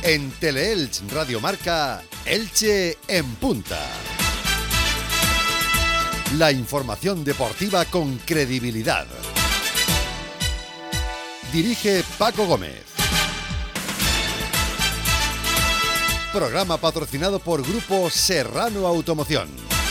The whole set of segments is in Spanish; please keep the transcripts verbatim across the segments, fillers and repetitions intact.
En Teleelch Radio Marca, Elche en punta. La información deportiva con credibilidad. Dirige Paco Gómez. Programa patrocinado por Grupo Serrano Automoción.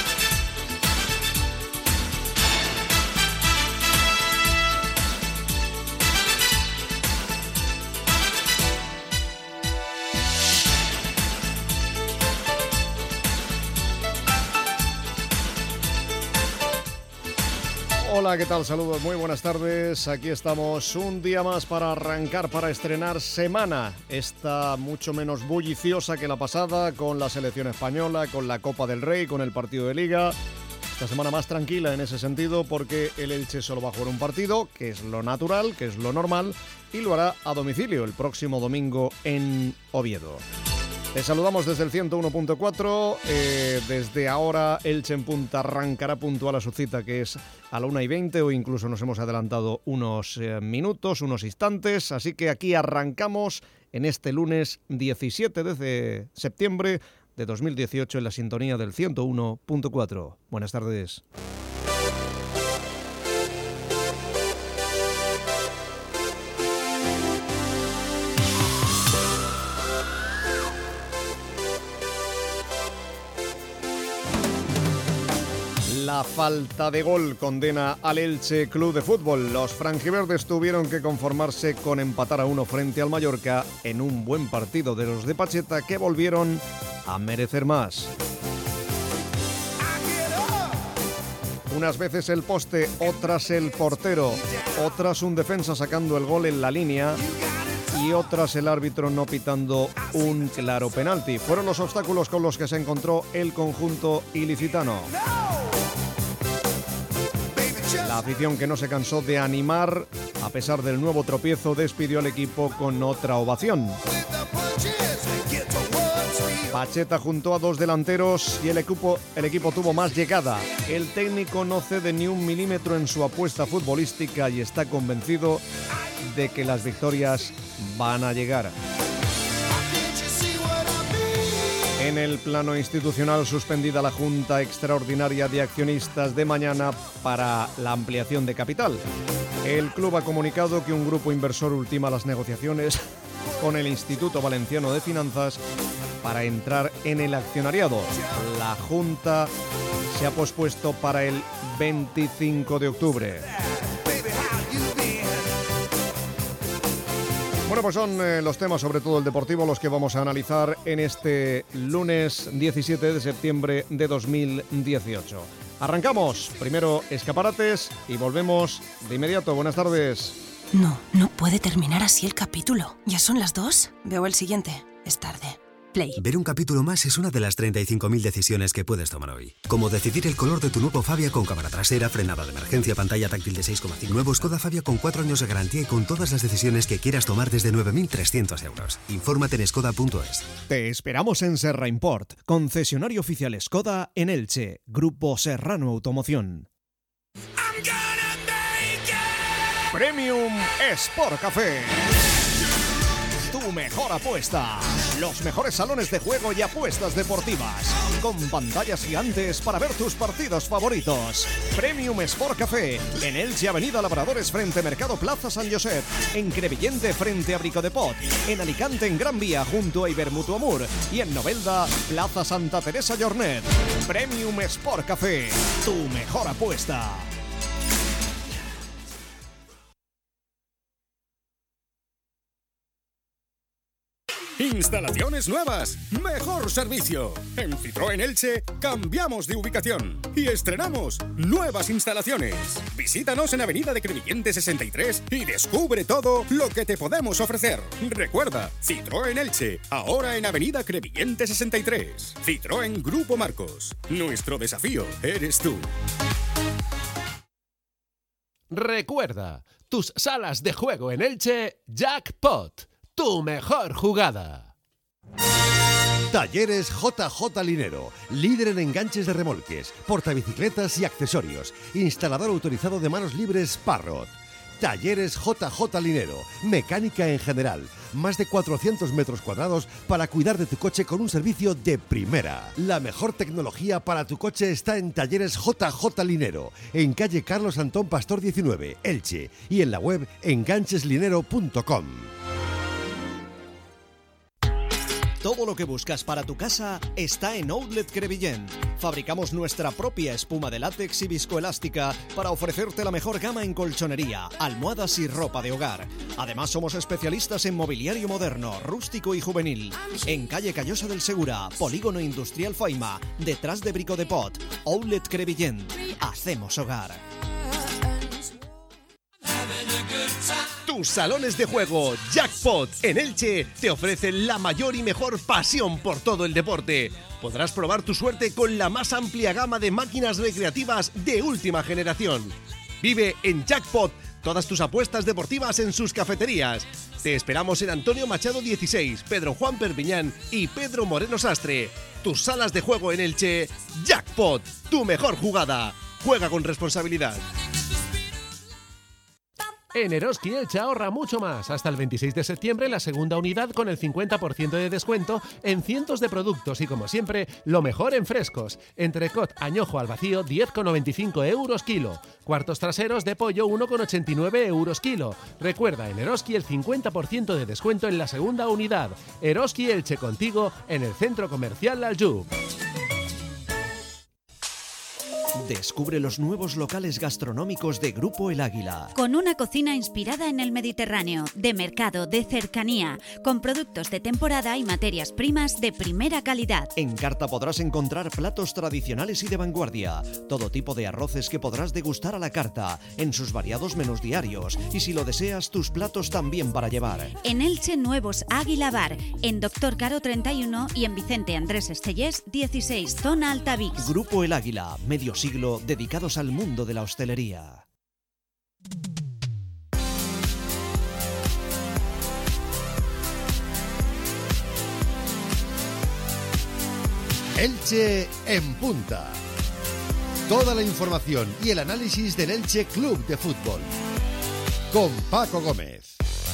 Hola, ¿qué tal? Saludos, muy buenas tardes. Aquí estamos un día más para arrancar, para estrenar semana. Esta mucho menos bulliciosa que la pasada, con la selección española, con la Copa del Rey, con el partido de Liga. Esta semana más tranquila en ese sentido, porque el Elche solo va a jugar un partido, que es lo natural, que es lo normal, y lo hará a domicilio el próximo domingo en Oviedo. Les saludamos desde el ciento uno punto cuatro, eh, desde ahora Elche en punta arrancará puntual a su cita, que es a la una y veinte, o incluso nos hemos adelantado unos eh, minutos, unos instantes, así que aquí arrancamos en este lunes diecisiete de septiembre de dos mil dieciocho en la sintonía del ciento uno punto cuatro. Buenas tardes. La falta de gol condena al Elche Club de Fútbol. Los franjiverdes tuvieron que conformarse con empatar a uno frente al Mallorca en un buen partido de los de Pacheta, que volvieron a merecer más. Unas veces el poste, otras el portero, otras un defensa sacando el gol en la línea y otras el árbitro no pitando un claro penalti. Fueron los obstáculos con los que se encontró el conjunto ilicitano. La afición, que no se cansó de animar, a pesar del nuevo tropiezo, despidió al equipo con otra ovación. Pacheta juntó a dos delanteros y el equipo, el equipo tuvo más llegada. El técnico no cede ni un milímetro en su apuesta futbolística y está convencido de que las victorias van a llegar. En el plano institucional, suspendida la Junta Extraordinaria de Accionistas de mañana para la ampliación de capital. El club ha comunicado que un grupo inversor ultima las negociaciones con el Instituto Valenciano de Finanzas para entrar en el accionariado. La Junta se ha pospuesto para el veinticinco de octubre. Bueno, pues son eh, los temas, sobre todo el deportivo, los que vamos a analizar en este lunes diecisiete de septiembre de dos mil dieciocho. Arrancamos, primero escaparates y volvemos de inmediato. Buenas tardes. No, no puede terminar así el capítulo. ¿Ya son las dos? Veo el siguiente. Es tarde. Play. Ver un capítulo más es una de las treinta y cinco mil decisiones que puedes tomar hoy. Como decidir el color de tu nuevo Fabia con cámara trasera, frenada de emergencia, pantalla táctil de seis coma cinco. Nuevo Skoda Fabia con cuatro años de garantía y con todas las decisiones que quieras tomar desde nueve mil trescientos euros. Infórmate en skoda punto es. Te esperamos en Serra Import, concesionario oficial Skoda en Elche, Grupo Serrano Automoción. Premium Sport Café. Tu mejor apuesta. Los mejores salones de juego y apuestas deportivas, con pantallas gigantes para ver tus partidos favoritos. Premium Sport Café, en Elche, Avenida Labradores frente Mercado Plaza San Josep, en Crevillente frente a Brico de Pot, en Alicante en Gran Vía junto a Ibermutuo Amur y en Novelda, Plaza Santa Teresa Llornet. Premium Sport Café, tu mejor apuesta. Instalaciones nuevas, mejor servicio. En Citroën Elche cambiamos de ubicación y estrenamos nuevas instalaciones. Visítanos en Avenida de Crevillente sesenta y tres y descubre todo lo que te podemos ofrecer. Recuerda, Citroën Elche, ahora en Avenida Crevillente sesenta y tres. Citroën Grupo Marcos. Nuestro desafío eres tú. Recuerda, tus salas de juego en Elche, Jackpot. Tu mejor jugada. Talleres J J Linero, líder en enganches de remolques, portabicicletas y accesorios. Instalador autorizado de manos libres Parrot. Talleres J J Linero, mecánica en general. Más de cuatrocientos metros cuadrados para cuidar de tu coche con un servicio de primera. La mejor tecnología para tu coche está en Talleres J J Linero, en calle Carlos Antón Pastor diecinueve, Elche, y en la web enganches linero punto com. Todo lo que buscas para tu casa está en Outlet Crevillent. Fabricamos nuestra propia espuma de látex y viscoelástica para ofrecerte la mejor gama en colchonería, almohadas y ropa de hogar. Además, somos especialistas en mobiliario moderno, rústico y juvenil. En calle Callosa del Segura, Polígono Industrial Faima, detrás de Brico de Pot. Outlet Crevillent. Hacemos hogar. Tus salones de juego Jackpot en Elche te ofrecen la mayor y mejor pasión por todo el deporte. Podrás probar tu suerte con la más amplia gama de máquinas recreativas de última generación. Vive en Jackpot todas tus apuestas deportivas en sus cafeterías. Te esperamos en Antonio Machado dieciséis, Pedro Juan Perpiñán y Pedro Moreno Sastre. Tus salas de juego en Elche Jackpot, tu mejor jugada. Juega con responsabilidad. En Eroski Elche ahorra mucho más. Hasta el veintiséis de septiembre la segunda unidad con el cincuenta por ciento de descuento en cientos de productos y, como siempre, lo mejor en frescos. Entrecot añojo al vacío diez con noventa y cinco euros kilo. Cuartos traseros de pollo uno con ochenta y nueve euros kilo. Recuerda, en Eroski el cincuenta por ciento de descuento en la segunda unidad. Eroski Elche, contigo en el Centro Comercial Aljub. Descubre los nuevos locales gastronómicos de Grupo El Águila. Con una cocina inspirada en el Mediterráneo, de mercado, de cercanía, con productos de temporada y materias primas de primera calidad. En carta podrás encontrar platos tradicionales y de vanguardia, todo tipo de arroces que podrás degustar a la carta, en sus variados menús diarios, y si lo deseas, tus platos también para llevar. En Elche, nuevos Águila Bar, en Doctor Caro treinta y uno y en Vicente Andrés Estellés dieciséis, zona Altavix. Grupo El Águila, medio siglo dedicados al mundo de la hostelería. Elche en punta. Toda la información y el análisis del Elche Club de Fútbol. Con Paco Gómez.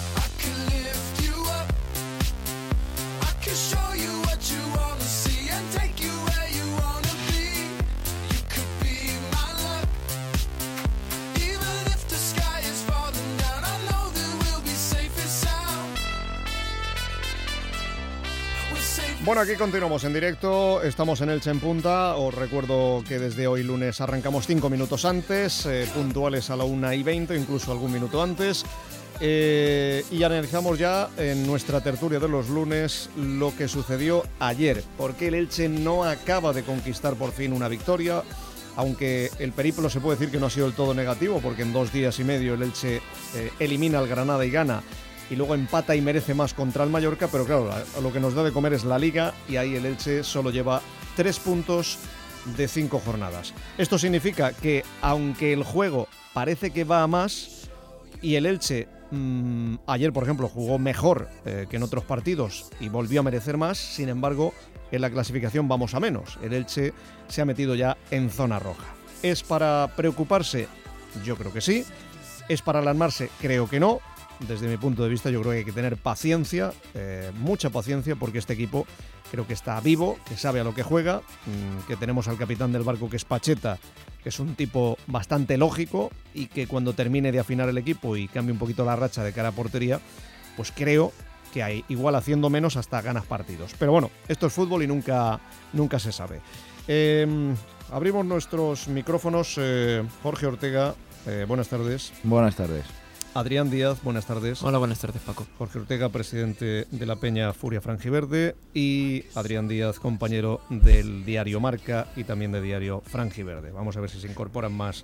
Bueno, aquí continuamos en directo, estamos en Elche en punta. Os recuerdo que desde hoy lunes arrancamos cinco minutos antes, eh, puntuales a la una y veinte, incluso algún minuto antes. Eh, y analizamos ya en nuestra tertulia de los lunes lo que sucedió ayer, porque el Elche no acaba de conquistar por fin una victoria, aunque el periplo se puede decir que no ha sido del todo negativo, porque en dos días y medio el Elche eh, elimina al Granada y gana, y luego empata y merece más contra el Mallorca, pero claro, lo que nos da de comer es la Liga, y ahí el Elche solo lleva tres puntos de cinco jornadas. Esto significa que, aunque el juego parece que va a más, y el Elche mmm, ayer, por ejemplo, jugó mejor eh, que en otros partidos y volvió a merecer más, sin embargo, en la clasificación vamos a menos. El Elche se ha metido ya en zona roja. ¿Es para preocuparse? Yo creo que sí. ¿Es para alarmarse? Creo que no. Desde mi punto de vista, yo creo que hay que tener paciencia, eh, mucha paciencia, porque este equipo creo que está vivo, que sabe a lo que juega, mmm, que tenemos al capitán del barco, que es Pacheta, que es un tipo bastante lógico, y que cuando termine de afinar el equipo y cambie un poquito la racha de cara a portería, pues creo que hay, igual haciendo menos, hasta ganas partidos. Pero bueno, esto es fútbol y nunca, nunca se sabe. Eh, abrimos nuestros micrófonos. eh, Jorge Ortega, eh, buenas tardes. Buenas tardes. Adrián Díaz, buenas tardes. Hola, buenas tardes, Paco. Jorge Ortega, presidente de la Peña Furia Frangiverde, y Adrián Díaz, compañero del diario Marca y también de diario Frangiverde. Vamos a ver si se incorporan más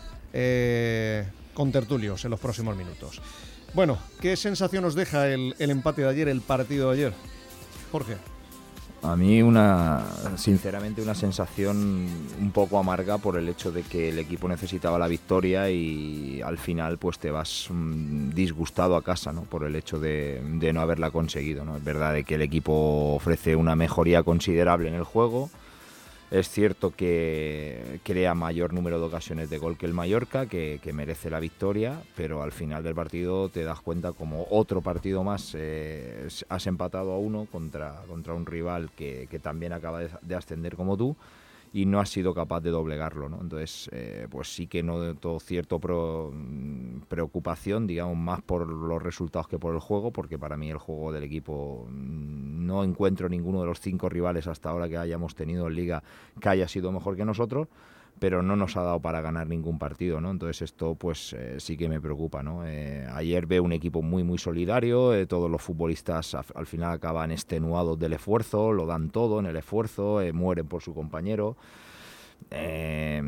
eh, contertulios en los próximos minutos. Bueno, ¿qué sensación os deja el, el empate de ayer, el partido de ayer? Jorge. A mí, una sinceramente, una sensación un poco amarga por el hecho de que el equipo necesitaba la victoria y al final pues te vas um, disgustado a casa, ¿no? Por el hecho de, de no haberla conseguido, ¿no? Es verdad de que el equipo ofrece una mejoría considerable en el juego Es cierto que crea mayor número de ocasiones de gol que el Mallorca, que, que merece la victoria, pero al final del partido te das cuenta como otro partido más eh, has empatado a uno contra, contra un rival que, que también acaba de, de ascender como tú y no has sido capaz de doblegarlo, ¿no? Entonces, eh, pues sí que noto cierto pro, preocupación, digamos, más por los resultados que por el juego, porque para mí el juego del equipo no encuentro ninguno de los cinco rivales hasta ahora que hayamos tenido en Liga que haya sido mejor que nosotros, pero no nos ha dado para ganar ningún partido, ¿no? Entonces esto pues eh, sí que me preocupa, ¿no? Eh, ayer veo un equipo muy muy solidario, eh, todos los futbolistas a, al final acaban extenuados del esfuerzo, lo dan todo en el esfuerzo, eh, mueren por su compañero. Eh,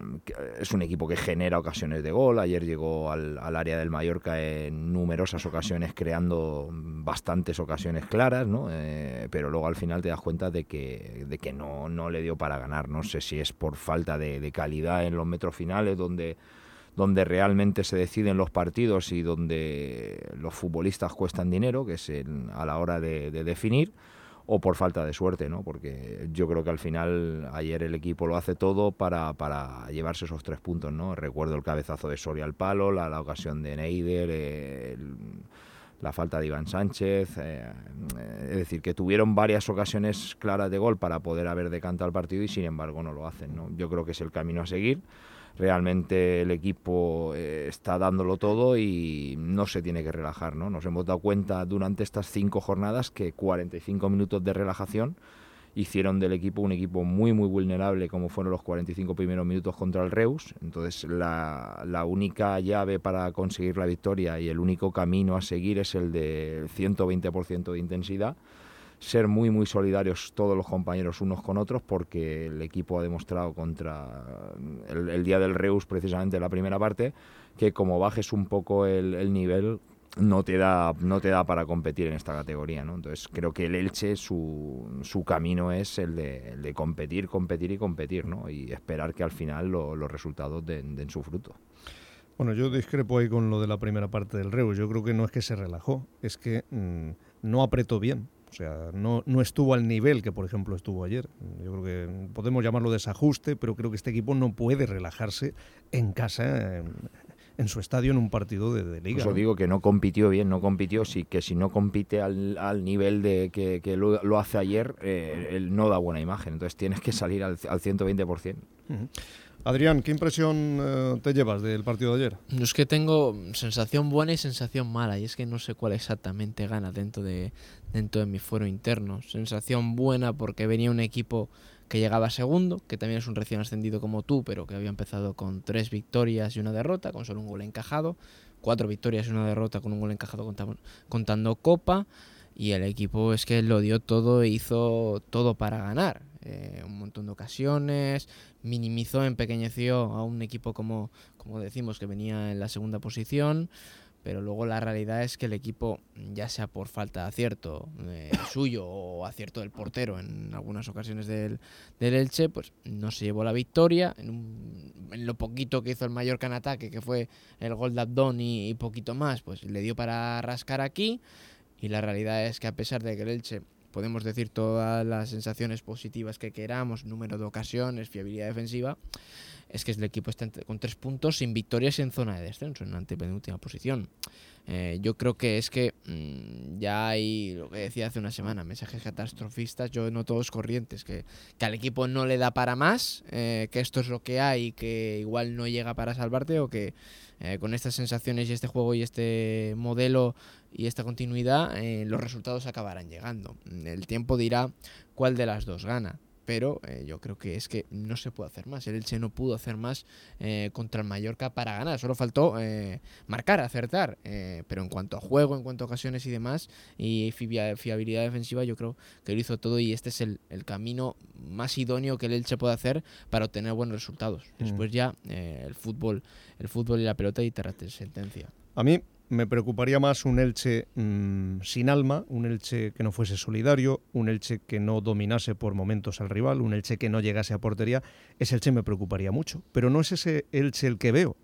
es un equipo que genera ocasiones de gol. Ayer llegó al, al área del Mallorca en numerosas ocasiones, creando bastantes ocasiones claras, ¿no? Eh, pero luego al final te das cuenta de que, de que no, no le dio para ganar. No sé si es por falta de, de calidad en los metros finales, donde, donde realmente se deciden los partidos y donde los futbolistas cuestan dinero, que es el, a la hora de, de definir, o por falta de suerte, ¿no? Porque yo creo que al final ayer el equipo lo hace todo para, para llevarse esos tres puntos, ¿no? Recuerdo el cabezazo de Soria al palo, la, la ocasión de Neider, eh, el, la falta de Iván Sánchez, eh, es decir, que tuvieron varias ocasiones claras de gol para poder haber decantado el partido y sin embargo no lo hacen, ¿no? Yo creo que es el camino a seguir. Realmente el equipo eh, está dándolo todo y no se tiene que relajar, ¿no? Nos hemos dado cuenta durante estas cinco jornadas que cuarenta y cinco minutos de relajación hicieron del equipo un equipo muy muy vulnerable, como fueron los cuarenta y cinco primeros minutos contra el Reus. Entonces la, la única llave para conseguir la victoria y el único camino a seguir es el del ciento veinte por ciento de intensidad, ser muy muy solidarios todos los compañeros unos con otros, porque el equipo ha demostrado contra el, el día del Reus, precisamente en la primera parte, que como bajes un poco el, el nivel no te da no te da para competir en esta categoría, ¿no? Entonces creo que el Elche su, su camino es el de, el de competir, competir y competir, ¿no? Y esperar que al final lo, los resultados den, den su fruto. Bueno, yo discrepo ahí con lo de la primera parte del Reus. Yo creo que no es que se relajó, es que mmm, no apretó bien. O sea, no, no estuvo al nivel que, por ejemplo, estuvo ayer. Yo creo que podemos llamarlo desajuste, pero creo que este equipo no puede relajarse en casa, en, en su estadio, en un partido de, de Liga. Eso ¿no? digo que no compitió bien, no compitió, sí, que si no compite al, al nivel de que, que lo, lo hace ayer, eh, él no da buena imagen. Entonces tienes que salir al, al ciento veinte por ciento. Uh-huh. Adrián, ¿qué impresión eh, te llevas del partido de ayer? Yo es que tengo sensación buena y sensación mala, y es que no sé cuál exactamente gana dentro de, dentro de mi fuero interno. Sensación buena porque venía un equipo que llegaba segundo, que también es un recién ascendido como tú, pero que había empezado con tres victorias y una derrota, con solo un gol encajado, cuatro victorias y una derrota con un gol encajado contando, contando Copa, y el equipo es que lo dio todo e hizo todo para ganar. Eh, un montón de ocasiones, minimizó, empequeñeció a un equipo como, como decimos, que venía en la segunda posición, pero luego la realidad es que el equipo, ya sea por falta de acierto eh, suyo o acierto del portero en algunas ocasiones del, del Elche, pues no se llevó la victoria. En, un, en lo poquito que hizo el Mallorca en ataque, que fue el gol de Abdón y, y poquito más, pues le dio para rascar aquí, y la realidad es que a pesar de que el Elche, podemos decir todas las sensaciones positivas que queramos, número de ocasiones, fiabilidad defensiva, es que el equipo está con tres puntos sin victorias en zona de descenso, en la antepenúltima posición. Eh, yo creo que es que mmm, ya hay, lo que decía hace una semana, mensajes catastrofistas, yo noto dos corrientes, que, que al equipo no le da para más, eh, que esto es lo que hay y que igual no llega para salvarte, o que eh, con estas sensaciones y este juego y este modelo y esta continuidad, eh, los resultados acabarán llegando. El tiempo dirá cuál de las dos gana, pero eh, yo creo que es que no se puede hacer más. El Elche no pudo hacer más eh, contra el Mallorca para ganar, solo faltó eh, marcar, acertar, eh, pero en cuanto a juego, en cuanto a ocasiones y demás, y fiabilidad defensiva, yo creo que lo hizo todo, y este es el, el camino más idóneo que el Elche puede hacer para obtener buenos resultados. Mm. Después ya eh, el fútbol el fútbol y la pelota y terra sentencia. A mí me preocuparía más un Elche mmm, sin alma, un Elche que no fuese solidario, un Elche que no dominase por momentos al rival, un Elche que no llegase a portería. Ese Elche me preocuparía mucho, pero no es ese Elche el que veo.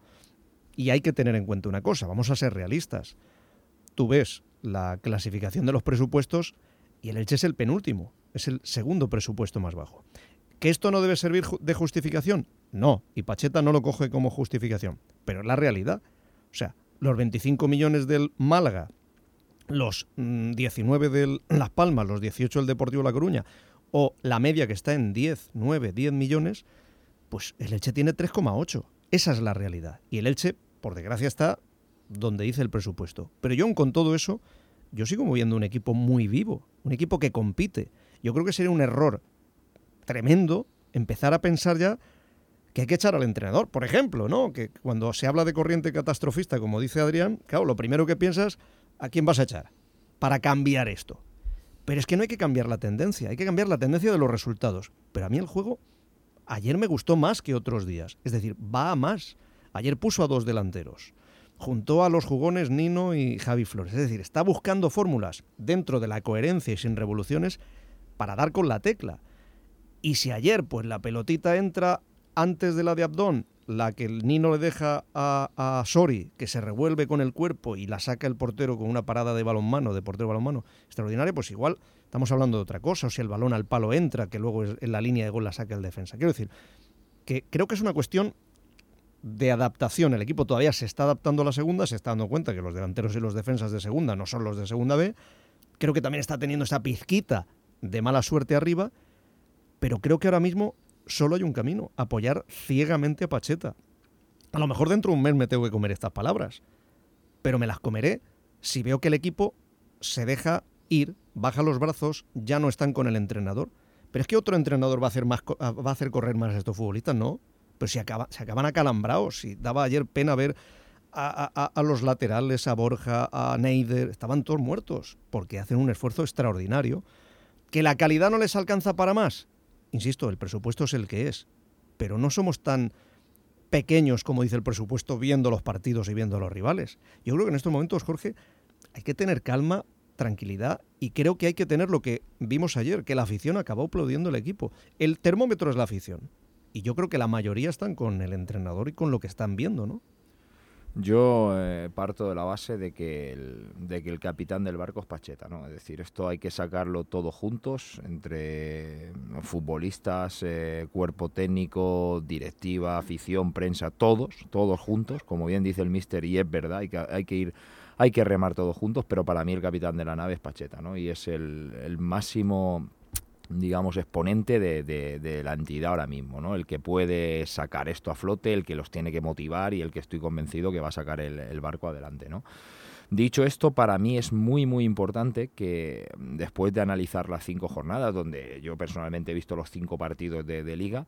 Y hay que tener en cuenta una cosa, vamos a ser realistas. Tú ves la clasificación de los presupuestos y el Elche es el penúltimo, es el segundo presupuesto más bajo. ¿Que esto no debe servir de justificación? No, y Pacheta no lo coge como justificación, pero es la realidad. O sea, los veinticinco millones del Málaga, los mmm, diecinueve del Las Palmas, los dieciocho del Deportivo La Coruña, o la media que está en diez, nueve, diez millones, pues el Elche tiene tres coma ocho. Esa es la realidad. Y el Elche, por desgracia, está donde dice el presupuesto. Pero yo, con todo eso, yo sigo viendo un equipo muy vivo, un equipo que compite. Yo creo que sería un error tremendo empezar a pensar ya que hay que echar al entrenador, por ejemplo, ¿no? Que cuando se habla de corriente catastrofista, como dice Adrián, claro, lo primero que piensas, ¿a quién vas a echar para cambiar esto? Pero es que no hay que cambiar la tendencia, hay que cambiar la tendencia de los resultados. Pero a mí el juego ayer me gustó más que otros días, es decir, va a más. Ayer puso a dos delanteros, juntó a los jugones Nino y Javi Flores, es decir, está buscando fórmulas dentro de la coherencia y sin revoluciones para dar con la tecla. Y si ayer pues la pelotita entra antes de la de Abdón, la que el Nino le deja a, a Sori, que se revuelve con el cuerpo y la saca el portero con una parada de balonmano, de portero balonmano extraordinaria, pues igual estamos hablando de otra cosa. O si el balón al palo entra, que luego en la línea de gol la saca el defensa. Quiero decir que creo que es una cuestión de adaptación. El equipo todavía se está adaptando a la segunda, se está dando cuenta que los delanteros y los defensas de segunda no son los de segunda B. Creo que también está teniendo esa pizquita de mala suerte arriba, pero creo que ahora mismo solo hay un camino: apoyar ciegamente a Pacheta. A lo mejor dentro de un mes me tengo que comer estas palabras, pero me las comeré si veo que el equipo se deja ir, baja los brazos, ya no están con el entrenador. Pero es que otro entrenador va a hacer más, va a hacer correr más a estos futbolistas, ¿no? Pero si acaba, se acaban acalambrados. Si daba ayer pena ver a, a, a los laterales, a Borja, a Neider, estaban todos muertos, porque hacen un esfuerzo extraordinario. ¿Que la calidad no les alcanza para más? Insisto, el presupuesto es el que es, pero no somos tan pequeños como dice el presupuesto viendo los partidos y viendo a los rivales. Yo creo que en estos momentos, Jorge, hay que tener calma, tranquilidad, y creo que hay que tener lo que vimos ayer, que la afición acabó aplaudiendo el equipo. El termómetro es la afición, y yo creo que la mayoría están con el entrenador y con lo que están viendo, ¿no? Yo eh, parto de la base de que, el, de que el capitán del barco es Pacheta, ¿no? Es decir, esto hay que sacarlo todo juntos, entre futbolistas, eh, cuerpo técnico, directiva, afición, prensa, todos, todos juntos, como bien dice el míster, y es verdad, hay que, hay que ir, hay que remar todos juntos, pero para mí el capitán de la nave es Pacheta, ¿no? Y es el, el máximo, digamos, exponente de, de, de la entidad ahora mismo, ¿no? El que puede sacar esto a flote, el que los tiene que motivar y el que estoy convencido que va a sacar el, el barco adelante, ¿no? Dicho esto, para mí es muy, muy importante que después de analizar las cinco jornadas, donde yo personalmente he visto los cinco partidos de, de Liga,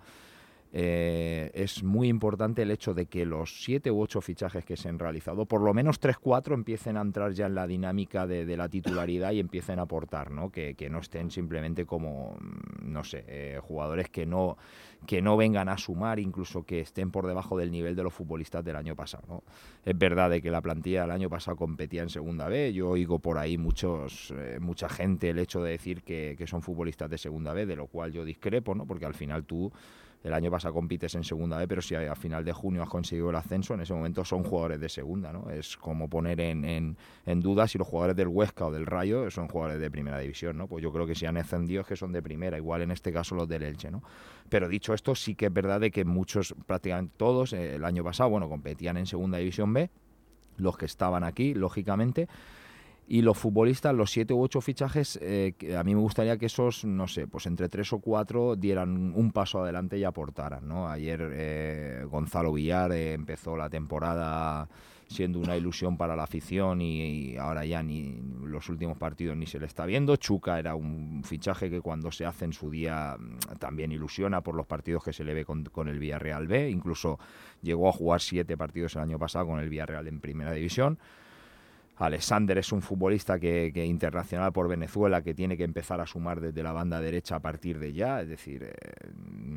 Eh, es muy importante el hecho de que los siete u ocho fichajes que se han realizado, por lo menos tres cuatro, empiecen a entrar ya en la dinámica de, de la titularidad y empiecen a aportar, ¿no? Que, que no estén simplemente como, no sé, eh, jugadores que no, que no vengan a sumar, incluso que estén por debajo del nivel de los futbolistas del año pasado, ¿no? Es verdad de que la plantilla del año pasado competía en segunda B. Yo oigo por ahí muchos, eh, mucha gente el hecho de decir que, que son futbolistas de segunda B, de lo cual yo discrepo, ¿no? Porque al final tú el año pasado compites en segunda B, pero si a final de junio has conseguido el ascenso, en ese momento son jugadores de segunda, ¿no? Es como poner en, en, en duda si los jugadores del Huesca o del Rayo son jugadores de primera división, ¿no? Pues yo creo que si han ascendido es que son de primera, igual en este caso los del Elche, ¿no? Pero dicho esto, sí que es verdad de que muchos, prácticamente todos, eh, el año pasado, bueno, competían en segunda división B, los que estaban aquí, lógicamente. Y los futbolistas, los siete u ocho fichajes, eh, que a mí me gustaría que esos, no sé, pues entre tres o cuatro dieran un paso adelante y aportaran, ¿no? Ayer eh, Gonzalo Villar eh, empezó la temporada siendo una ilusión para la afición y, y ahora ya ni los últimos partidos ni se le está viendo. Chuca era un fichaje que cuando se hace en su día también ilusiona por los partidos que se le ve con, con el Villarreal B. Incluso llegó a jugar siete partidos el año pasado con el Villarreal en primera división. Alexander es un futbolista que, que internacional por Venezuela, que tiene que empezar a sumar desde la banda derecha a partir de ya, es decir, eh,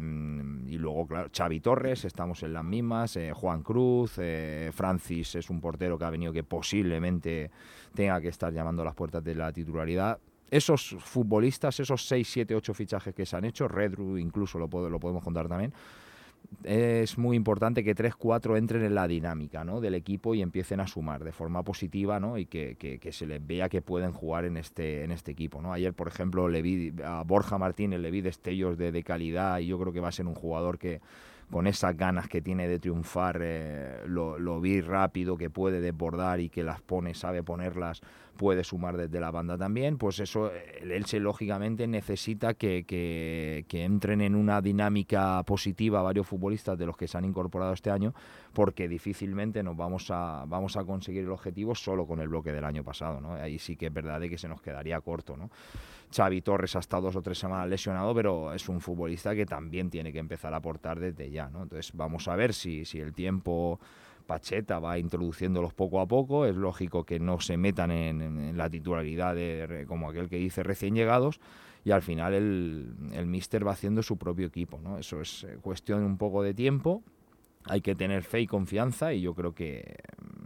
y luego, claro, Xavi Torres, estamos en las mismas, eh, Juan Cruz, eh, Francis es un portero que ha venido que posiblemente tenga que estar llamando a las puertas de la titularidad. Esos futbolistas, esos seis, siete, ocho fichajes que se han hecho, Redru incluso lo, puedo, lo podemos contar también, es muy importante que tres cuatro entren en la dinámica, ¿no?, del equipo y empiecen a sumar de forma positiva, ¿no?, y que, que, que se les vea que pueden jugar en este en este equipo, ¿no? Ayer, por ejemplo, le vi a Borja Martínez, le vi destellos de, de calidad, y yo creo que va a ser un jugador que con esas ganas que tiene de triunfar, eh, lo, lo vi rápido, que puede desbordar y que las pone, sabe ponerlas, puede sumar desde la banda también. Pues eso, el Elche lógicamente necesita que, que, que entren en una dinámica positiva varios futbolistas de los que se han incorporado este año, porque difícilmente nos vamos a, vamos a conseguir el objetivo solo con el bloque del año pasado, ¿no? Ahí sí que es verdad de que se nos quedaría corto, ¿no? Xavi Torres ha estado dos o tres semanas lesionado, pero es un futbolista que también tiene que empezar a aportar desde ya, ¿no? Entonces vamos a ver si, si el tiempo Pacheta va introduciéndolos poco a poco. Es lógico que no se metan en, en, en la titularidad de, como aquel que dice, recién llegados, y al final el, el míster va haciendo su propio equipo, ¿no? Eso es cuestión un poco de tiempo. Hay que tener fe y confianza, y yo creo que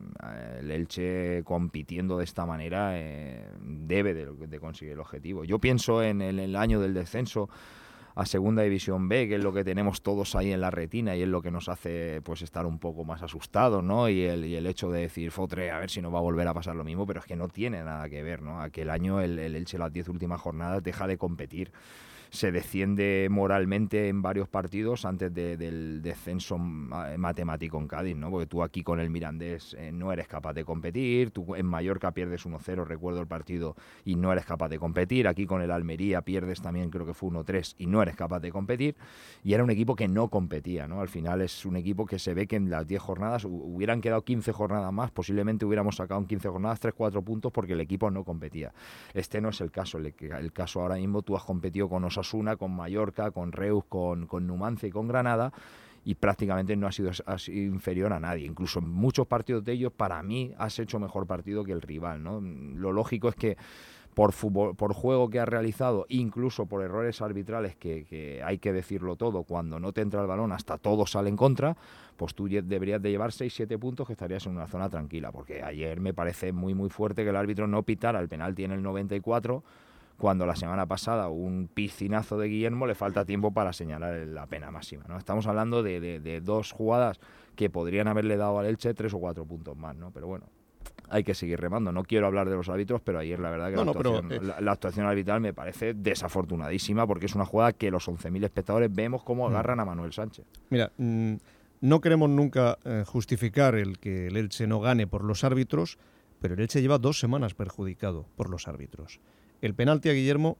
el Elche, compitiendo de esta manera, eh, debe de, de conseguir el objetivo. Yo pienso en el, en el año del descenso a Segunda División B, que es lo que tenemos todos ahí en la retina y es lo que nos hace pues estar un poco más asustados, ¿no? Y el, y el hecho de decir, fotre, a ver si no va a volver a pasar lo mismo, pero es que no tiene nada que ver, ¿no? Aquel año el, el Elche, las diez últimas jornadas, deja de competir. Se desciende moralmente en varios partidos antes de, del descenso matemático en Cádiz, ¿no? Porque tú aquí con el Mirandés eh, no eres capaz de competir, tú en Mallorca pierdes uno cero, recuerdo el partido, y no eres capaz de competir, aquí con el Almería pierdes también, creo que fue uno tres, y no eres capaz de competir, y era un equipo que no competía, ¿no? Al final es un equipo que se ve que en las diez jornadas hubieran quedado quince jornadas más, posiblemente hubiéramos sacado en quince jornadas tres cuatro puntos porque el equipo no competía. Este no es el caso, el, el caso ahora mismo tú has competido con Osasuna, Osasuna, con Mallorca, con Reus, con, con Numancia y con Granada, y prácticamente no ha sido, ha sido inferior a nadie. Incluso en muchos partidos de ellos, para mí, has hecho mejor partido que el rival, ¿no? Lo lógico es que por fútbol, por juego que has realizado, incluso por errores arbitrales, que, que hay que decirlo todo, cuando no te entra el balón hasta todo sale en contra, pues tú deberías de llevar seis siete puntos, que estarías en una zona tranquila, porque ayer me parece muy muy fuerte que el árbitro no pitara el penalti en el noventa y cuatro, cuando la semana pasada un piscinazo de Guillermo le falta tiempo para señalar la pena máxima, ¿no? Estamos hablando de, de, de dos jugadas que podrían haberle dado al Elche tres o cuatro puntos más, ¿no? Pero bueno, hay que seguir remando. No quiero hablar de los árbitros, pero ayer la verdad que no, la, no, actuación, pero, eh... la, la actuación arbitral me parece desafortunadísima, porque es una jugada que los once mil espectadores vemos cómo agarran a Manuel Sánchez. Mira, mmm, no queremos nunca eh, justificar el que el Elche no gane por los árbitros, pero el Elche lleva dos semanas perjudicado por los árbitros. El penalti a Guillermo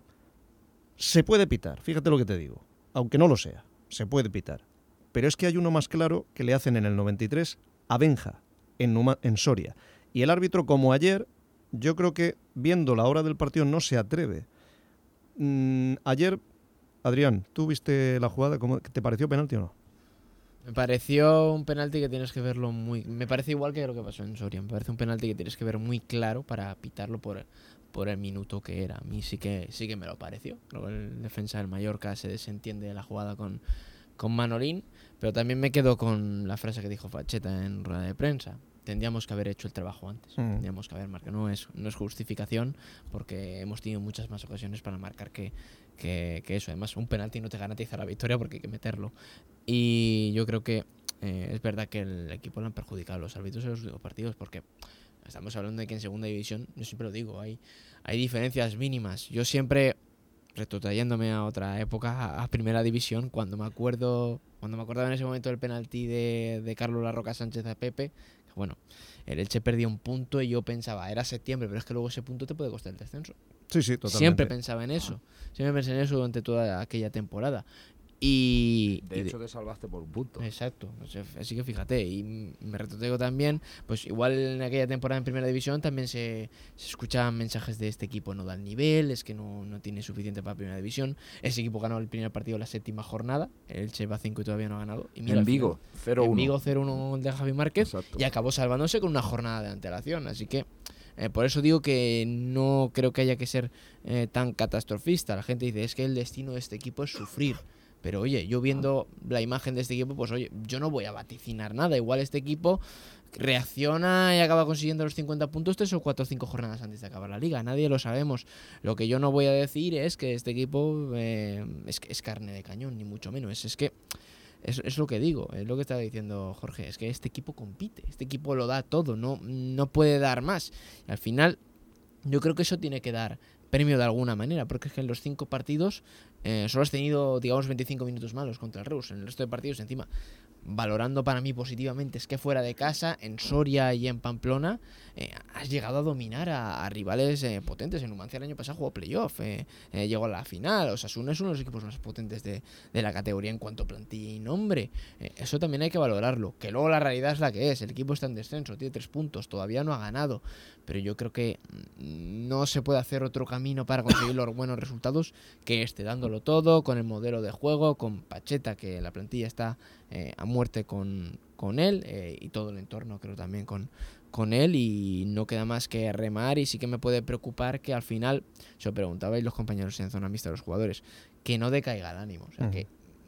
se puede pitar, fíjate lo que te digo, aunque no lo sea, se puede pitar. Pero es que hay uno más claro que le hacen en el noventa y tres a Benja, en, Numa, en Soria. Y el árbitro, como ayer, yo creo que viendo la hora del partido no se atreve. Mm, ayer, Adrián, ¿tú viste la jugada? ¿Cómo, ¿te pareció penalti o no? Me pareció un penalti que tienes que verlo muy... Me parece igual que lo que pasó en Soria. Me parece un penalti que tienes que ver muy claro para pitarlo por, por el minuto que era. A mí sí que sí que me lo pareció. Luego el defensa del Mallorca se desentiende de la jugada con, con Manolín. Pero también me quedo con la frase que dijo Pacheta en rueda de prensa. Tendríamos que haber hecho el trabajo antes. Mm. Tendríamos que haber marcado. No es, no es justificación, porque hemos tenido muchas más ocasiones para marcar que, que, que eso. Además, un penalti no te garantiza la victoria porque hay que meterlo. Y yo creo que eh, es verdad que el equipo lo han perjudicado los árbitros en los últimos partidos, porque estamos hablando de que en segunda división, yo siempre lo digo, hay, hay diferencias mínimas. Yo siempre, retrotrayéndome a otra época, a, a primera división, cuando me acuerdo cuando me acordaba en ese momento del penalti de, de Carlos Larroca Sánchez a Pepe, bueno, el Elche perdía un punto y yo pensaba, era septiembre, pero es que luego ese punto te puede costar el descenso. Sí, sí, totalmente. Siempre pensaba en eso. Siempre pensé en eso durante toda aquella temporada. Y de hecho te salvaste por un punto. Exacto, así que fíjate, y me retrotraigo también, pues igual en aquella temporada en Primera División también se, se escuchaban mensajes de este equipo no da el nivel, es que no, no tiene suficiente para Primera División. Ese equipo ganó el primer partido la séptima jornada, el Elche va cinco y todavía no ha ganado. Y mira, en Vigo, cero uno. En Vigo cero uno de Javi Márquez. Exacto. Y acabó salvándose con una jornada de antelación, así que Eh, por eso digo que no creo que haya que ser eh, tan catastrofista. La gente dice, es que el destino de este equipo es sufrir. Pero oye, yo viendo la imagen de este equipo, pues oye, yo no voy a vaticinar nada. Igual este equipo reacciona y acaba consiguiendo los cincuenta puntos tres o cuatro o cinco jornadas antes de acabar la liga. Nadie lo sabemos. Lo que yo no voy a decir es que este equipo eh, es, es carne de cañón, ni mucho menos. Es que es, es lo que digo, es lo que estaba diciendo Jorge, es que este equipo compite, este equipo lo da todo, no, no puede dar más. Y al final yo creo que eso tiene que dar premio de alguna manera, porque es que en los cinco partidos eh, solo has tenido, digamos, veinticinco minutos malos contra el Reus. En el resto de partidos, encima, valorando para mí positivamente, es que fuera de casa, en Soria y en Pamplona, eh, has llegado a dominar a, a rivales eh, potentes. En Numancia el año pasado jugó playoff, eh, eh, llegó a la final. Osasuna es uno de los equipos más potentes de, de la categoría en cuanto a plantilla y nombre. Eh, eso también hay que valorarlo, que luego la realidad es la que es. El equipo está en descenso, tiene tres puntos, todavía no ha ganado, pero yo creo que no se puede hacer otro camino para conseguir los buenos resultados que este, dándolo todo, con el modelo de juego, con Pacheta, que la plantilla está eh, a muerte con, con él, eh, y todo el entorno creo también con, con él, y no queda más que remar. Y sí que me puede preocupar que al final, se lo preguntabais los compañeros en zona mixta, los jugadores, que no decaiga el ánimo, o sea, uh-huh. que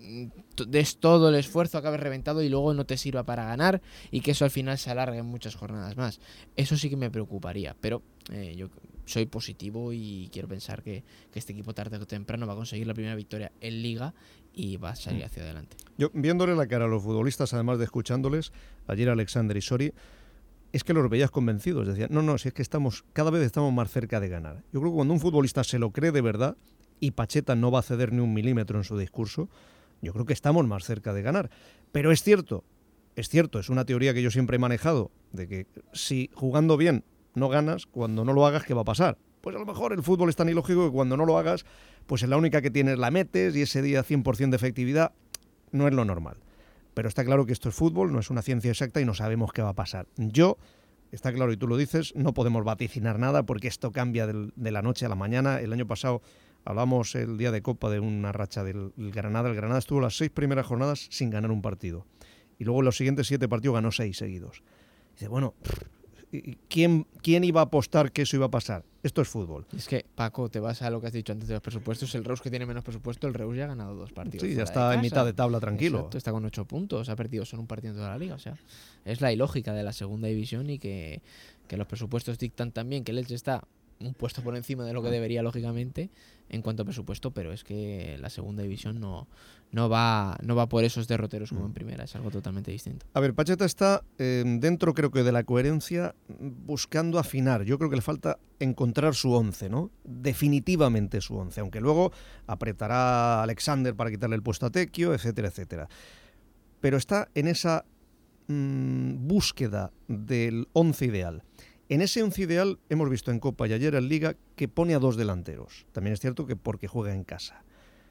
des todo el esfuerzo, acabes reventado y luego no te sirva para ganar, y que eso al final se alargue en muchas jornadas más. Eso sí que me preocuparía, pero eh, yo soy positivo y quiero pensar que, que este equipo tarde o temprano va a conseguir la primera victoria en Liga y va a salir hacia adelante. Yo, viéndole la cara a los futbolistas, además de escuchándoles, ayer Alexander y Sori, es que los veías convencidos, decían, no, no, si es que estamos, cada vez estamos más cerca de ganar. Yo creo que cuando un futbolista se lo cree de verdad, y Pacheta no va a ceder ni un milímetro en su discurso, yo creo que estamos más cerca de ganar. Pero es cierto, es cierto, es una teoría que yo siempre he manejado, de que si jugando bien no ganas, cuando no lo hagas, ¿qué va a pasar? Pues a lo mejor el fútbol es tan ilógico que cuando no lo hagas, pues es la única que tienes, la metes, y ese día cien por ciento de efectividad no es lo normal. Pero está claro que esto es fútbol, no es una ciencia exacta y no sabemos qué va a pasar. Yo, está claro, y tú lo dices, no podemos vaticinar nada porque esto cambia del, de la noche a la mañana. El año pasado hablamos el día de Copa de una racha del Granada. El Granada estuvo las seis primeras jornadas sin ganar un partido. Y luego en los siguientes siete partidos ganó seis seguidos. Dice, bueno, ¿quién, ¿quién iba a apostar que eso iba a pasar? Esto es fútbol. Es que, Paco, te vas a lo que has dicho antes de los presupuestos. El Reus, que tiene menos presupuesto, el Reus ya ha ganado dos partidos. Sí, ya está en mitad de tabla tranquilo. Exacto, está con ocho puntos, ha perdido solo un partido en toda la liga. O sea, es la ilógica de la segunda división, y que, que los presupuestos dictan también que el Elche está un puesto por encima de lo que debería, lógicamente, en cuanto a presupuesto, pero es que la segunda división no, no, va, no va por esos derroteros como en primera, es algo totalmente distinto. A ver, Pacheta está eh, dentro, creo que de la coherencia, buscando afinar. Yo creo que le falta encontrar su once, ¿no? Definitivamente su once, aunque luego apretará a Alexander para quitarle el puesto a Tecchio, etcétera, etcétera. Pero está en esa mmm, búsqueda del once ideal. En ese once ideal hemos visto en Copa y ayer en Liga que pone a dos delanteros. También es cierto que porque juega en casa.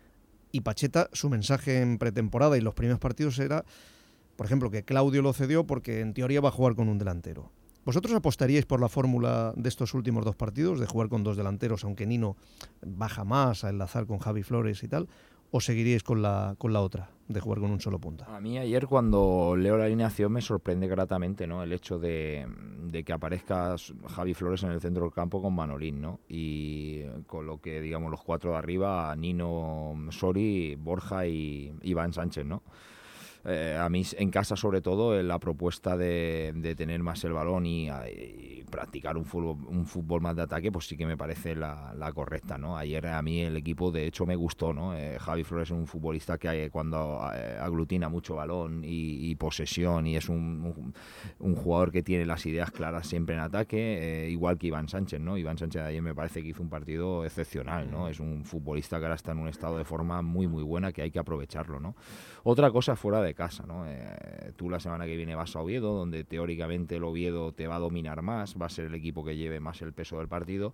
Y Pacheta, su mensaje en pretemporada y los primeros partidos era, por ejemplo, que Claudio lo cedió porque en teoría va a jugar con un delantero. ¿Vosotros apostaríais por la fórmula de estos últimos dos partidos, de jugar con dos delanteros, aunque Nino baja más a enlazar con Javi Flores y tal? ¿O seguiríais con la, con la otra, de jugar con un solo punta? A mí ayer, cuando leo la alineación, me sorprende gratamente, ¿no?, el hecho de, de que aparezca Javi Flores en el centro del campo con Manolín, ¿no? Y con lo que, digamos, los cuatro de arriba, Nino, Sori, Borja y Iván Sánchez, ¿no? Eh, a mí en casa, sobre todo, eh, la propuesta de, de tener más el balón y, y practicar un fútbol, un fútbol más de ataque, pues sí que me parece la, la correcta, ¿no? Ayer a mí el equipo, de hecho, me gustó, ¿no? Eh, Javi Flores es un futbolista que cuando eh, aglutina mucho balón y, y posesión, y es un, un, un jugador que tiene las ideas claras siempre en ataque, eh, igual que Iván Sánchez, ¿no? Iván Sánchez ayer me parece que hizo un partido excepcional, ¿no? Es un futbolista que ahora está en un estado de forma muy, muy buena, que hay que aprovecharlo, ¿no? Otra cosa fuera de casa, ¿no? Eh, tú la semana que viene vas a Oviedo, donde teóricamente el Oviedo te va a dominar más, va a ser el equipo que lleve más el peso del partido,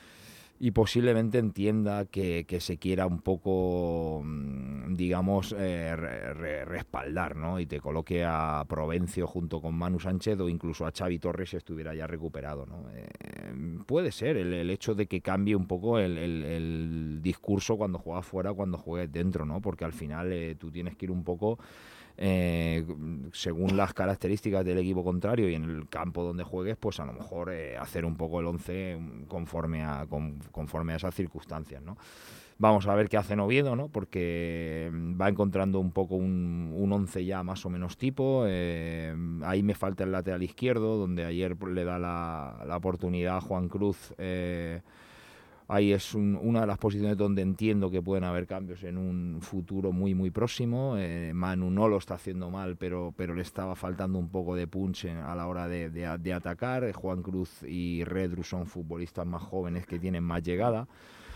y posiblemente entienda que, que se quiera un poco, digamos, eh, re, re, respaldar, ¿no? Y te coloque a Provencio junto con Manu Sánchez, o incluso a Xavi Torres si estuviera ya recuperado, ¿no? Eh, puede ser el, el hecho de que cambie un poco el, el, el discurso cuando juegas fuera, cuando juegues dentro, ¿no? Porque al final eh, tú tienes que ir un poco Eh, según las características del equipo contrario y en el campo donde juegues, pues a lo mejor eh, hacer un poco el once conforme a, con, conforme a esas circunstancias, ¿no? Vamos a ver qué hace en Oviedo, ¿no? Porque va encontrando un poco un, un once ya más o menos tipo. Eh, ahí me falta el lateral izquierdo, donde ayer le da la, la oportunidad a Juan Cruz, eh, Ahí es un, una de las posiciones donde entiendo que pueden haber cambios en un futuro muy muy próximo. Eh, Manu no lo está haciendo mal, pero, pero le estaba faltando un poco de punch en, a la hora de, de, de atacar. Eh, Juan Cruz y Redru son futbolistas más jóvenes que tienen más llegada.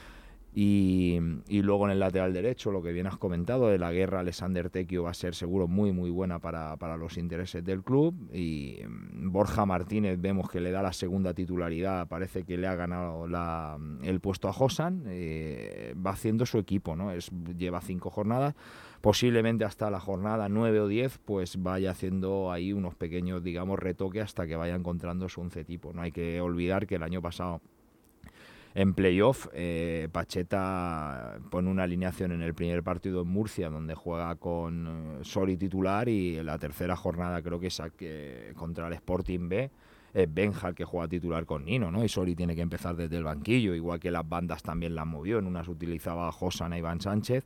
Y, y luego en el lateral derecho, lo que bien has comentado de la guerra, Alexander Tequio va a ser seguro muy muy buena para, para los intereses del club. Y Borja Martínez vemos que le da la segunda titularidad, parece que le ha ganado la, el puesto a Josan. Eh, va haciendo su equipo, ¿no? Es, lleva cinco jornadas, posiblemente hasta la jornada nueve o diez pues vaya haciendo ahí unos pequeños, digamos, retoques hasta que vaya encontrando su once tipo. No hay que olvidar que el año pasado en playoff, eh, Pacheta pone una alineación en el primer partido en Murcia, donde juega con eh, Sori titular, y en la tercera jornada creo que es eh, contra el Sporting B, es Benja el que juega titular con Nino, ¿no? Y Sori tiene que empezar desde el banquillo, igual que las bandas también las movió, en unas utilizaba a Josan, a Iván Sánchez,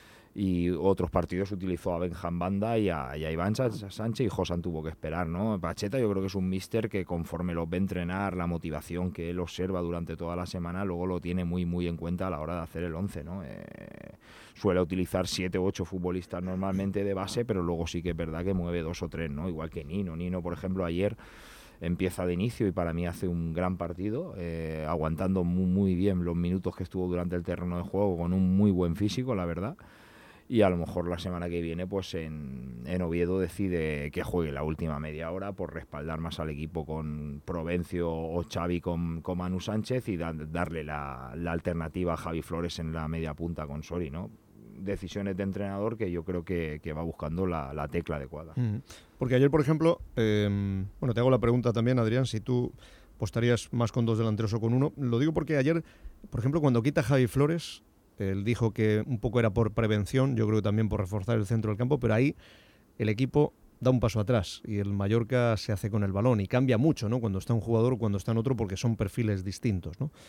y otros partidos utilizó a Benja en banda y a, y a Iván Sánchez, y Josan tuvo que esperar, ¿no? Pacheta yo creo que es un míster que conforme los ve entrenar, la motivación que él observa durante toda la semana, luego lo tiene muy muy en cuenta a la hora de hacer el once, ¿no? Eh, suele utilizar siete u ocho futbolistas normalmente de base, pero luego sí que es verdad que mueve dos o tres, ¿no? Igual que Nino. Nino, por ejemplo, ayer empieza de inicio y para mí hace un gran partido, eh, aguantando muy, muy bien los minutos que estuvo durante el terreno de juego, con un muy buen físico, la verdad. Y a lo mejor la semana que viene pues en, en Oviedo decide que juegue la última media hora por respaldar más al equipo con Provencio o Xavi con, con Manu Sánchez y da, darle la, la alternativa a Javi Flores en la media punta con Sori, ¿no? Decisiones de entrenador que yo creo que, que va buscando la, la tecla adecuada. Mm. Porque ayer, por ejemplo, eh, bueno, te hago la pregunta también, Adrián, si tú apostarías más con dos delanteros o con uno. Lo digo porque ayer, por ejemplo, cuando quita Javi Flores, él dijo que un poco era por prevención, yo creo que también por reforzar el centro del campo, pero ahí el equipo da un paso atrás y el Mallorca se hace con el balón y cambia mucho, ¿no? Cuando está un jugador o cuando está en otro, porque son perfiles distintos, ¿no?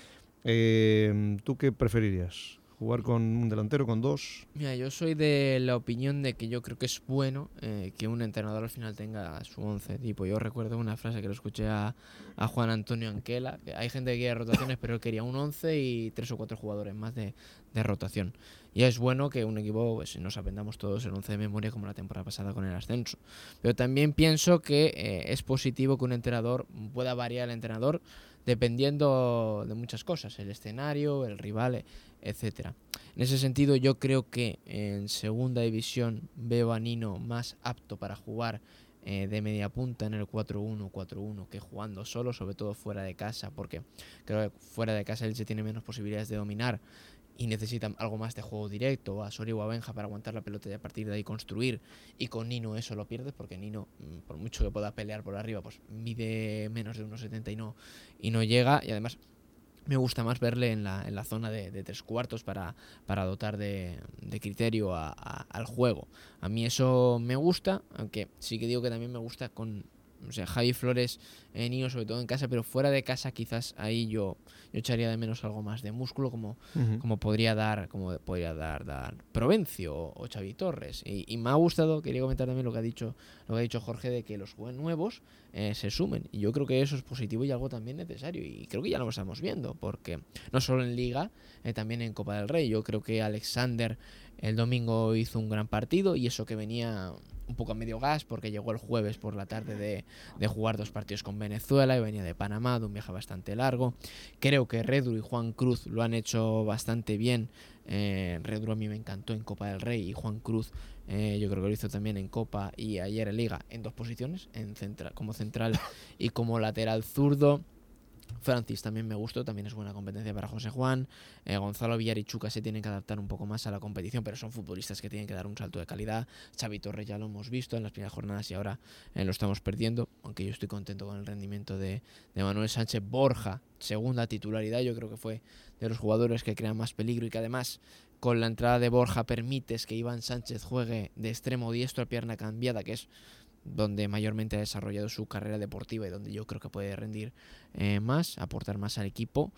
Eh, ¿Tú qué preferirías? ¿Jugar con un delantero, con dos? Mira, yo soy de la opinión de que yo creo que es bueno eh, que un entrenador al final tenga su once tipo. Yo recuerdo una frase que lo escuché a, a Juan Antonio Anquela, que hay gente que quiere rotaciones, pero él quería un once y tres o cuatro jugadores más de, de rotación. Y es bueno que un equipo, pues, nos aprendamos todos el once de memoria como la temporada pasada con el ascenso. Pero también pienso que eh, es positivo que un entrenador pueda variar el entrenador dependiendo de muchas cosas, el escenario, el rival, etcétera. En ese sentido, yo creo que en segunda división veo a Nino más apto para jugar eh, de media punta en el cuatro uno cuatro uno que jugando solo, sobre todo fuera de casa, porque creo que fuera de casa él se tiene menos posibilidades de dominar y necesita algo más de juego directo, a Sori o a Benja para aguantar la pelota y a partir de ahí construir, y con Nino eso lo pierdes porque Nino, por mucho que pueda pelear por arriba, pues mide menos de uno setenta y no, y no llega, y además me gusta más verle en la, en la zona de, de tres cuartos para, para dotar de, de criterio a, a, al juego. A mí eso me gusta, aunque sí que digo que también me gusta con, o sea, Javi Flores, eh, Nino sobre todo en casa, pero fuera de casa quizás ahí yo, yo echaría de menos algo más de músculo como, uh-huh. como podría dar como podría dar, dar Provencio o, o Xavi Torres. Y, y me ha gustado, quería comentar también lo que ha dicho lo que ha dicho Jorge, de que los nuevos eh, se sumen. Y yo creo que eso es positivo y algo también necesario. Y creo que ya lo estamos viendo, porque no solo en Liga, eh, también en Copa del Rey. Yo creo que Alexander el domingo hizo un gran partido, y eso que venía un poco a medio gas porque llegó el jueves por la tarde de, de jugar dos partidos con Venezuela y venía de Panamá, de un viaje bastante largo. Creo que Redru y Juan Cruz lo han hecho bastante bien. Eh, Redru a mí me encantó en Copa del Rey y Juan Cruz eh, yo creo que lo hizo también en Copa y ayer en Liga en dos posiciones, en central, como central y como lateral zurdo. Francis también me gustó, también es buena competencia para José Juan. eh, Gonzalo Villar y Chuca se tienen que adaptar un poco más a la competición, pero son futbolistas que tienen que dar un salto de calidad. Xavi Torres ya lo hemos visto en las primeras jornadas y ahora eh, lo estamos perdiendo, aunque yo estoy contento con el rendimiento de, de Manuel Sánchez. Borja, segunda titularidad, yo creo que fue de los jugadores que crean más peligro y que además con la entrada de Borja permites que Iván Sánchez juegue de extremo diestro a pierna cambiada, que es donde mayormente ha desarrollado su carrera deportiva y donde yo creo que puede rendir eh, más, aportar más al equipo.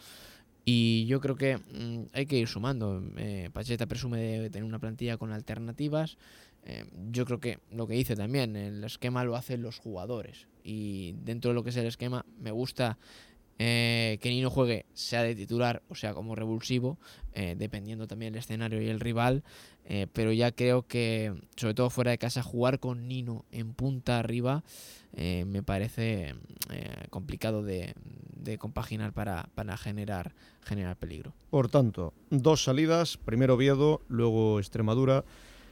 Y yo creo que mmm, hay que ir sumando. eh, Pacheta presume de tener una plantilla con alternativas. eh, yo creo que lo que dice también, el esquema lo hacen los jugadores, y dentro de lo que es el esquema me gusta eh, que Nino juegue, sea de titular o sea como revulsivo, eh, dependiendo también el escenario y el rival, eh, pero ya creo que, sobre todo fuera de casa, jugar con Nino en punta arriba eh, me parece eh, complicado de, de compaginar para, para generar, generar peligro. Por tanto, dos salidas, primero Oviedo, luego Extremadura.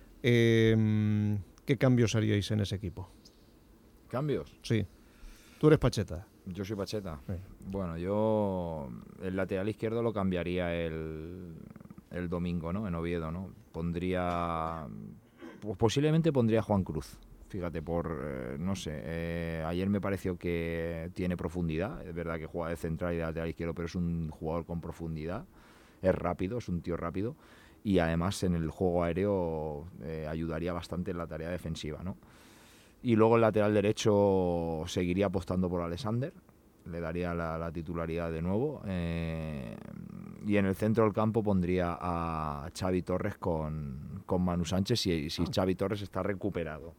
Eh, ¿Qué cambios haríais en ese equipo? ¿Cambios? Sí. Tú eres Pacheta. Yo soy Pacheta. Sí. Bueno, yo el lateral izquierdo lo cambiaría el, el domingo, ¿no? En Oviedo, ¿no? Pondría... Pues posiblemente pondría a Juan Cruz. Fíjate, por, eh, no sé, eh, ayer me pareció que tiene profundidad. Es verdad que juega de central y de lateral izquierdo, pero es un jugador con profundidad. Es rápido, es un tío rápido. Y además en el juego aéreo eh, ayudaría bastante en la tarea defensiva, ¿no? Y luego el lateral derecho seguiría apostando por Alexander, le daría la, la titularidad de nuevo. Eh, y en el centro del campo pondría a Xavi Torres con, con Manu Sánchez, si, si Xavi Torres está recuperado.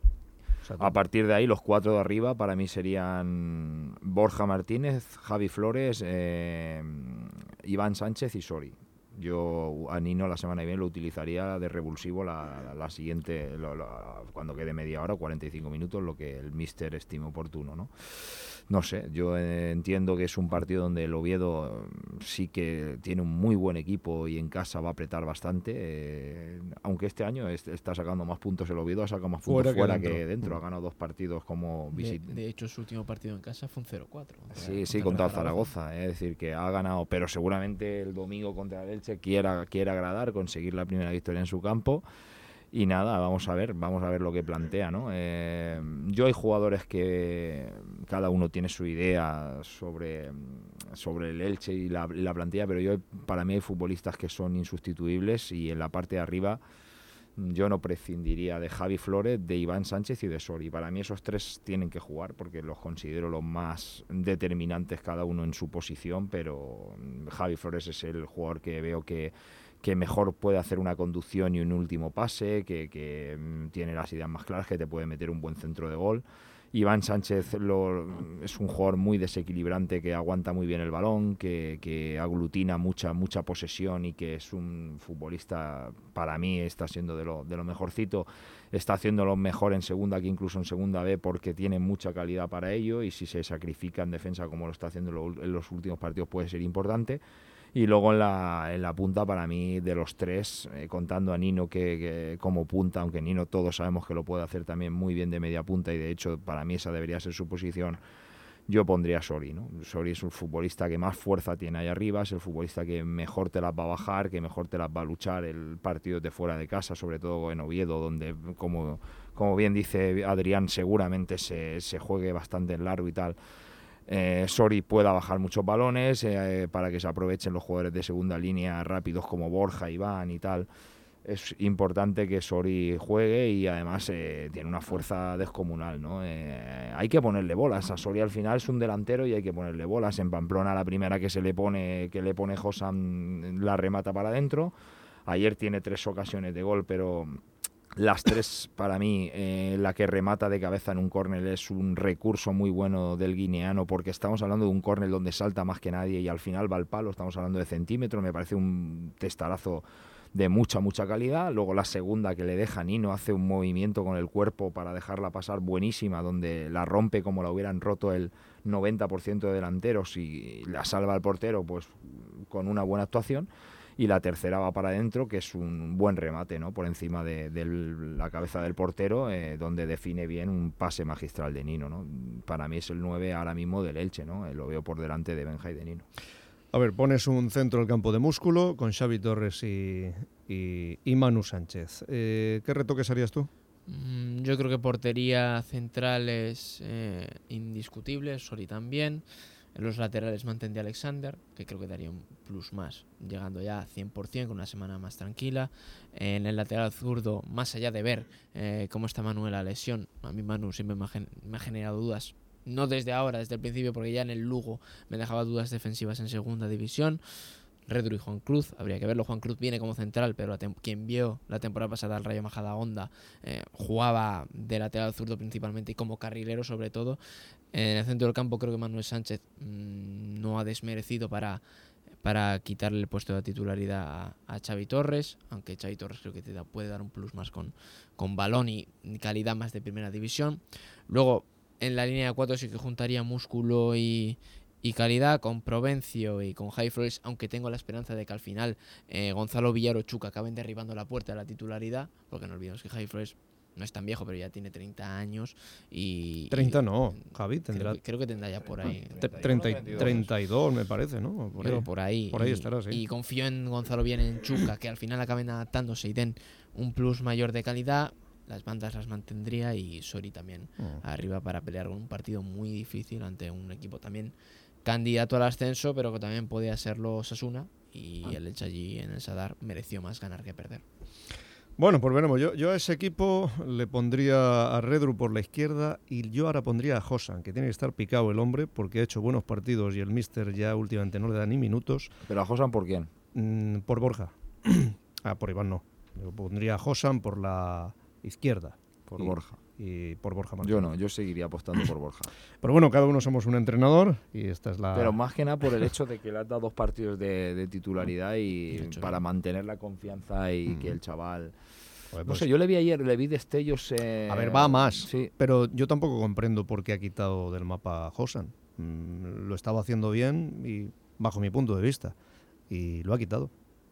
A partir de ahí, los cuatro de arriba para mí serían Borja Martínez, Javi Flores, eh, Iván Sánchez y Sori. Yo a Nino la semana que viene lo utilizaría de revulsivo la, la siguiente, lo, lo, cuando quede media hora o cuarenta y cinco minutos, lo que el míster estime oportuno, ¿no? No sé, yo eh, entiendo que es un partido donde el Oviedo sí que tiene un muy buen equipo y en casa va a apretar bastante, eh, aunque este año es, está sacando más puntos el Oviedo, ha sacado más puntos fuera, fuera que, dentro. que dentro, ha ganado dos partidos como visitante. De, de hecho, su último partido en casa fue un cero cuatro. Sí, sí, contra el Zaragoza, es decir, que ha ganado, pero seguramente el domingo contra el Elche quiera, quiera agradar, conseguir la primera victoria en su campo. Y nada, vamos a ver, vamos a ver lo que plantea, ¿no? Eh, yo hay jugadores que cada uno tiene su idea sobre, sobre el Elche y la, la plantilla, pero yo para mí hay futbolistas que son insustituibles y en la parte de arriba yo no prescindiría de Javi Flores, de Iván Sánchez y de Sori. Para mí esos tres tienen que jugar porque los considero los más determinantes cada uno en su posición, pero Javi Flores es el jugador que veo que que mejor puede hacer una conducción y un último pase, que, que tiene las ideas más claras, que te puede meter un buen centro de gol. Iván Sánchez lo, es un jugador muy desequilibrante, que aguanta muy bien el balón, que, que aglutina mucha mucha posesión y que es un futbolista, para mí está siendo de lo, de lo mejorcito, está haciéndolo mejor en segunda que incluso en segunda B porque tiene mucha calidad para ello y si se sacrifica en defensa como lo está haciendo en los últimos partidos puede ser importante. Y luego en la, en la punta, para mí, de los tres, eh, contando a Nino que, que como punta, aunque Nino todos sabemos que lo puede hacer también muy bien de media punta y de hecho para mí esa debería ser su posición, yo pondría a Sori, ¿no? Sori es un futbolista que más fuerza tiene ahí arriba, es el futbolista que mejor te las va a bajar, que mejor te las va a luchar el partido de fuera de casa, sobre todo en Oviedo, donde, como, como bien dice Adrián, seguramente se, se juegue bastante en largo y tal. Eh, Sori pueda bajar muchos balones eh, para que se aprovechen los jugadores de segunda línea rápidos como Borja, Iván y tal. Es importante que Sori juegue y además eh, tiene una fuerza descomunal, ¿no? Eh, hay que ponerle bolas. A Sori al final es un delantero y hay que ponerle bolas. En Pamplona la primera que se le pone que le pone Josan la remata para adentro. Ayer tiene tres ocasiones de gol, pero las tres, para mí, eh, la que remata de cabeza en un córner es un recurso muy bueno del guineano, porque estamos hablando de un córner donde salta más que nadie y al final va al palo, estamos hablando de centímetros, me parece un testarazo de mucha, mucha calidad. Luego la segunda que le deja Nino, hace un movimiento con el cuerpo para dejarla pasar buenísima, donde la rompe como la hubieran roto el noventa por ciento de delanteros y la salva al portero pues con una buena actuación. Y la tercera va para adentro, que es un buen remate, ¿no? Por encima de, de la cabeza del portero, eh, donde define bien un pase magistral de Nino, ¿no? Para mí es el nueve ahora mismo del Elche, ¿no? Eh, lo veo por delante de Benja y de Nino. A ver, pones un centro del campo de músculo con Xavi Torres y, y, y Manu Sánchez. Eh, ¿Qué retoques harías tú? Mm, yo creo que portería central es eh, indiscutible, Sori también. En los laterales mantendría a Alexander, que creo que daría un plus más, llegando ya a cien por ciento con una semana más tranquila. En el lateral zurdo, más allá de ver eh, cómo está Manuel la lesión, a mí Manu siempre me ha, gen- me ha generado dudas, no desde ahora, desde el principio, porque ya en el Lugo me dejaba dudas defensivas en segunda división. Redru y Juan Cruz, habría que verlo. Juan Cruz viene como central, pero la tem- quien vio la temporada pasada al Rayo Majadahonda eh, jugaba de lateral zurdo principalmente y como carrilero sobre todo. En el centro del campo creo que Manuel Sánchez mmm, no ha desmerecido para, para quitarle el puesto de titularidad a, a Xavi Torres, aunque Xavi Torres creo que te da, puede dar un plus más con, con balón y calidad más de primera división. Luego, en la línea de cuatro sí que juntaría músculo y, y calidad con Provencio y con Javi Flores, aunque tengo la esperanza de que al final eh, Gonzalo Villar o Chuca acaben derribando la puerta de la titularidad, porque no olvidemos que Javi Flores no es tan viejo, pero ya tiene treinta años y... treinta no, Javi tendrá... Creo, creo que tendrá ya por ahí. treinta, treinta y dos me parece, ¿no? Por creo ahí. por ahí. Por ahí y, estará, sí. Y confío en Gonzalo Villar, en Chuca, que al final acaben adaptándose y den un plus mayor de calidad. Las bandas las mantendría y Sori también oh. arriba para pelear con un partido muy difícil ante un equipo también candidato al ascenso, pero que también podía serlo Osasuna, y el Elche allí en el Sadar mereció más ganar que perder. Bueno, pues veremos. Yo, yo a ese equipo le pondría a Redru por la izquierda y yo ahora pondría a Josan, que tiene que estar picado el hombre porque ha hecho buenos partidos y el míster ya últimamente no le da ni minutos. ¿Pero a Josan por quién? Mm, por Borja. ah, por Iván no. Yo pondría a Josan por la izquierda. Por y, Borja. Y por Borja Martínez. Yo no, yo seguiría apostando por Borja. Pero bueno, cada uno somos un entrenador y esta es la... Pero más que nada por el hecho de que le has dado dos partidos de, de titularidad y hecho, para mantener la confianza y mm. que el chaval... Joder, pues, no sé, yo le vi ayer, le vi destellos... Eh... A ver, va más. Sí. Pero yo tampoco comprendo por qué ha quitado del mapa a Josan. Mm, lo estaba haciendo bien y bajo mi punto de vista. Y lo ha quitado.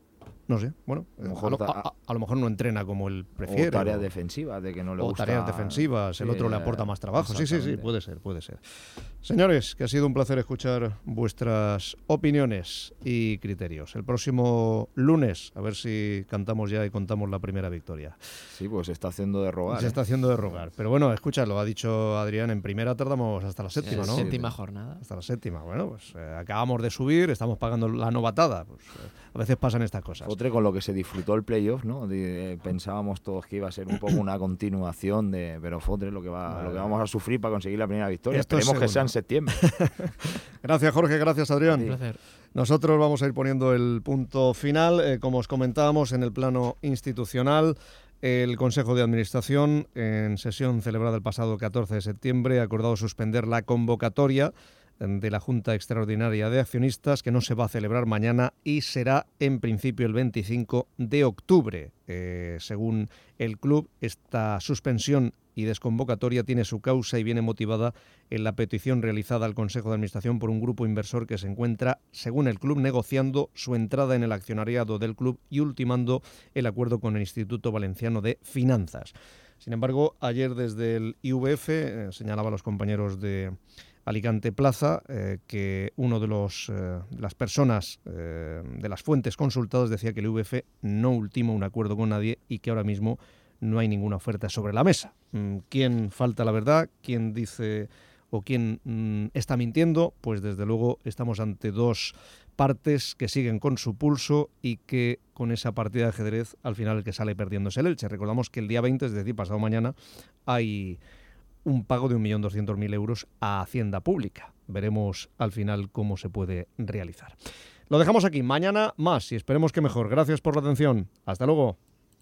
No sé, bueno, a lo, mejor, a, a, a lo mejor no entrena como él prefiere. O tareas o, defensivas, de que no le o gusta. O tareas defensivas, sí, el otro le aporta más trabajo. Sí, sí, sí, puede ser, puede ser. Señores, que ha sido un placer escuchar vuestras opiniones y criterios. El próximo lunes, a ver si cantamos ya y contamos la primera victoria. Sí, pues se está haciendo de rogar. Se ¿eh? está haciendo de rogar. Pero bueno, escúchalo, ha dicho Adrián, en primera tardamos hasta la séptima, sí, ¿no? Séptima jornada. Hasta la séptima. Bueno, pues eh, acabamos de subir, estamos pagando la novatada. Pues eh, a veces pasan estas cosas. Otra con lo que se disfrutó el playoff, ¿no? De, eh, pensábamos todos que iba a ser un poco una continuación de, pero fotre lo que va, vale, lo que vamos a sufrir para conseguir la primera victoria. Esto Esperemos que sea en septiembre. Gracias, Jorge, gracias, Adrián. Un placer. Nosotros vamos a ir poniendo el punto final, eh, como os comentábamos, en el plano institucional. El Consejo de Administración, en sesión celebrada el pasado catorce de septiembre, ha acordado suspender la convocatoria de la Junta Extraordinaria de Accionistas, que no se va a celebrar mañana y será en principio el veinticinco de octubre. Eh, según el club, esta suspensión y desconvocatoria tiene su causa y viene motivada en la petición realizada al Consejo de Administración por un grupo inversor que se encuentra, según el club, negociando su entrada en el accionariado del club y ultimando el acuerdo con el Instituto Valenciano de Finanzas. Sin embargo, ayer desde el I V F eh, señalaba a los compañeros de Alicante Plaza, eh, que uno de los eh, las personas eh, de las fuentes consultadas decía que el I V F no ultima un acuerdo con nadie y que ahora mismo no hay ninguna oferta sobre la mesa. ¿Quién falta la verdad? ¿Quién dice o quién mm, está mintiendo? Pues desde luego estamos ante dos partes que siguen con su pulso y que con esa partida de ajedrez al final el que sale perdiendo es el Elche. Recordamos que el día veinte, es decir, pasado mañana, hay un pago de un millón doscientos mil euros a Hacienda Pública. Veremos al final cómo se puede realizar. Lo dejamos aquí. Mañana más y esperemos que mejor. Gracias por la atención. Hasta luego.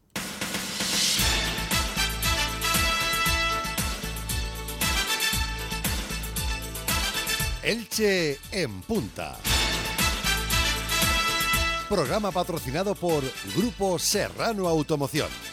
Elche en Punta. Programa patrocinado por Grupo Serrano Automoción.